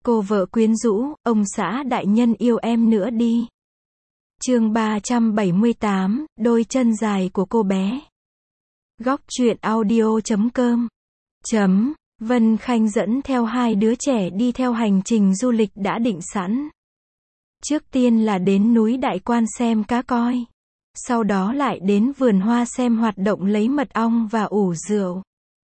Cô vợ quyến rũ, ông xã đại nhân yêu em nữa đi. Chương 378, đôi chân dài của cô bé. Góc truyện audio.com. Vân Khanh dẫn theo hai đứa trẻ đi theo hành trình du lịch đã định sẵn. Trước tiên là đến núi Đại Quan xem cá coi. Sau đó lại đến vườn hoa xem hoạt động lấy mật ong và ủ rượu.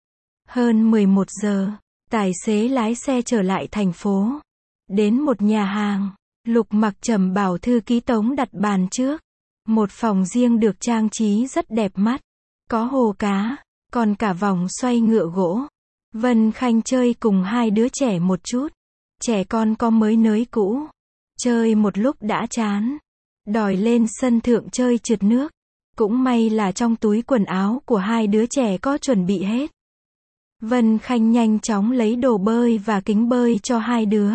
Hơn 11 giờ, tài xế lái xe trở lại thành phố. Đến một nhà hàng, Lục Mặc Trầm bảo thư ký Tống đặt bàn trước. Một phòng riêng được trang trí rất đẹp mắt. Có hồ cá, còn cả vòng xoay ngựa gỗ. Vân Khanh chơi cùng hai đứa trẻ một chút. Trẻ con có mới nới cũ. Chơi một lúc đã chán. Đòi lên sân thượng chơi trượt nước. Cũng may là trong túi quần áo của hai đứa trẻ có chuẩn bị hết. Vân Khanh nhanh chóng lấy đồ bơi và kính bơi cho hai đứa.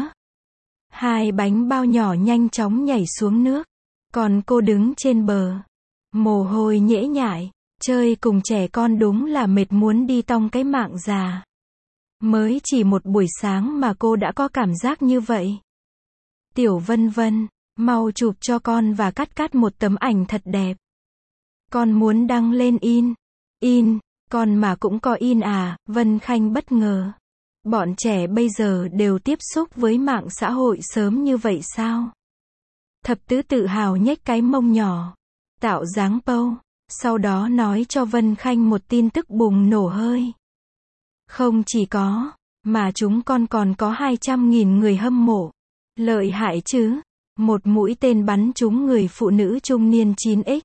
Hai bánh bao nhỏ nhanh chóng nhảy xuống nước. Còn cô đứng trên bờ. Mồ hôi nhễ nhại. Chơi cùng trẻ con đúng là mệt muốn đi tong cái mạng già. Mới chỉ một buổi sáng mà cô đã có cảm giác như vậy. Tiểu Vân Vân, mau chụp cho con và cắt một tấm ảnh thật đẹp. Con muốn đăng lên in, con mà cũng có in à? Vân Khanh bất ngờ. Bọn trẻ bây giờ đều tiếp xúc với mạng xã hội sớm như vậy sao? Thập tứ tự hào nhếch cái mông nhỏ, tạo dáng pâu, sau đó nói cho Vân Khanh một tin tức bùng nổ hơi. Không chỉ có, mà chúng con còn có 200.000 người hâm mộ. Lợi hại chứ? Một mũi tên bắn trúng người phụ nữ trung niên 9X.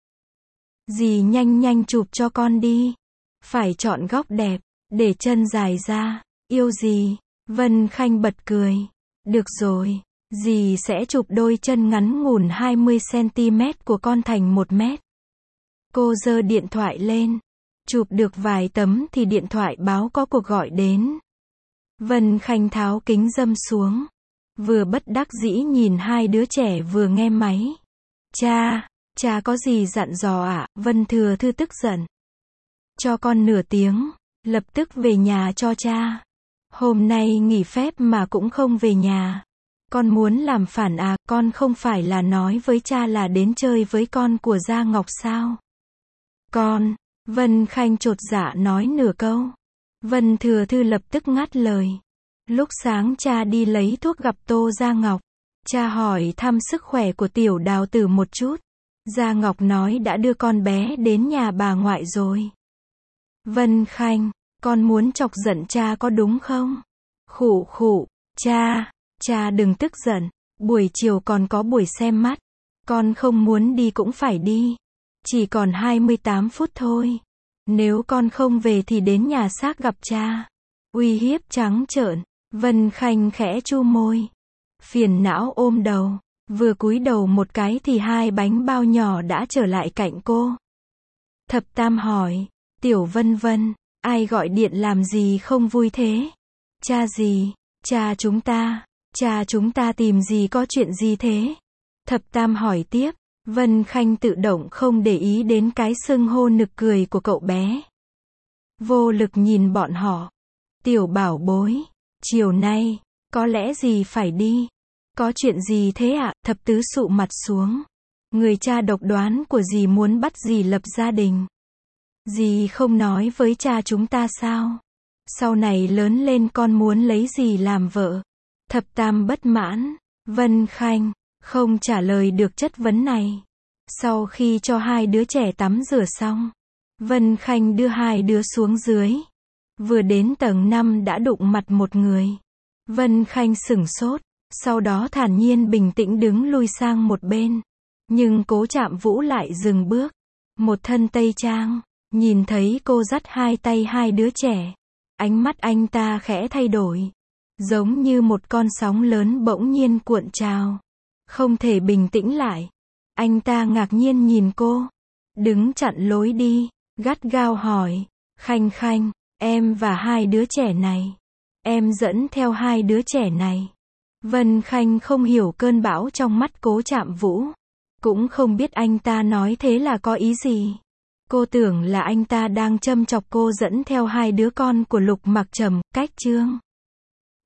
Dì nhanh chụp cho con đi. Phải chọn góc đẹp, để chân dài ra. Yêu gì? Vân Khanh bật cười. Được rồi, dì sẽ chụp đôi chân ngắn ngủn 20cm của con thành 1 mét. Cô giơ điện thoại lên. Chụp được vài tấm thì điện thoại báo có cuộc gọi đến. Vân Khanh tháo kính râm xuống. Vừa bất đắc dĩ nhìn hai đứa trẻ vừa nghe máy. Cha có gì dặn dò ạ? Vân Thừa Thư tức giận. Cho con nửa tiếng, lập tức về nhà cho cha. Hôm nay nghỉ phép mà cũng không về nhà. Con muốn làm phản à? Con không phải là nói với cha là đến chơi với con của Gia Ngọc sao? Con, Vân Khanh chột dạ nói nửa câu. Vân Thừa Thư lập tức ngắt lời. Lúc sáng cha đi lấy thuốc gặp Tô Gia Ngọc. Cha hỏi thăm sức khỏe của tiểu Đào Tử một chút. Gia Ngọc nói đã đưa con bé đến nhà bà ngoại rồi. Vân Khanh, con muốn chọc giận cha có đúng không? Khụ, cha đừng tức giận. Buổi chiều còn có buổi xem mắt. Con không muốn đi cũng phải đi. Chỉ còn 28 phút thôi. Nếu con không về thì đến nhà xác gặp cha. Uy hiếp trắng trợn. Vân Khanh khẽ chu môi. Phiền não ôm đầu. Vừa cúi đầu một cái thì hai bánh bao nhỏ đã trở lại cạnh cô. Thập Tam hỏi. Tiểu Vân Vân, ai gọi điện làm gì không vui thế? Cha gì? Cha chúng ta tìm gì, có chuyện gì thế? Thập Tam hỏi tiếp. Vân Khanh tự động không để ý đến cái xưng hô nực cười của cậu bé. Vô lực nhìn bọn họ. Tiểu bảo bối, chiều nay, có lẽ dì phải đi. Có chuyện gì thế ạ? Thập Tứ sụ mặt xuống. Người cha độc đoán của dì muốn bắt dì lập gia đình. Dì không nói với cha chúng ta sao? Sau này lớn lên con muốn lấy dì làm vợ. Thập Tam bất mãn. Vân Khanh không trả lời được chất vấn này. Sau khi cho hai đứa trẻ tắm rửa xong, Vân Khanh đưa hai đứa xuống dưới. Vừa đến tầng 5 đã đụng mặt một người. Vân Khanh sửng sốt, sau đó thản nhiên bình tĩnh đứng lui sang một bên. Nhưng Cố Trạm Vũ lại dừng bước. Một thân tây trang, nhìn thấy cô dắt hai tay hai đứa trẻ. Ánh mắt anh ta khẽ thay đổi. Giống như một con sóng lớn bỗng nhiên cuộn trào. Không thể bình tĩnh lại. Anh ta ngạc nhiên nhìn cô. Đứng chặn lối đi, gắt gao hỏi. Khanh, em và hai đứa trẻ này. Em dẫn theo hai đứa trẻ này. Vân Khanh không hiểu cơn bão trong mắt Cố Trạm Vũ. Cũng không biết anh ta nói thế là có ý gì. Cô tưởng là anh ta đang châm chọc cô dẫn theo hai đứa con của Lục Mặc Trầm. Cách chương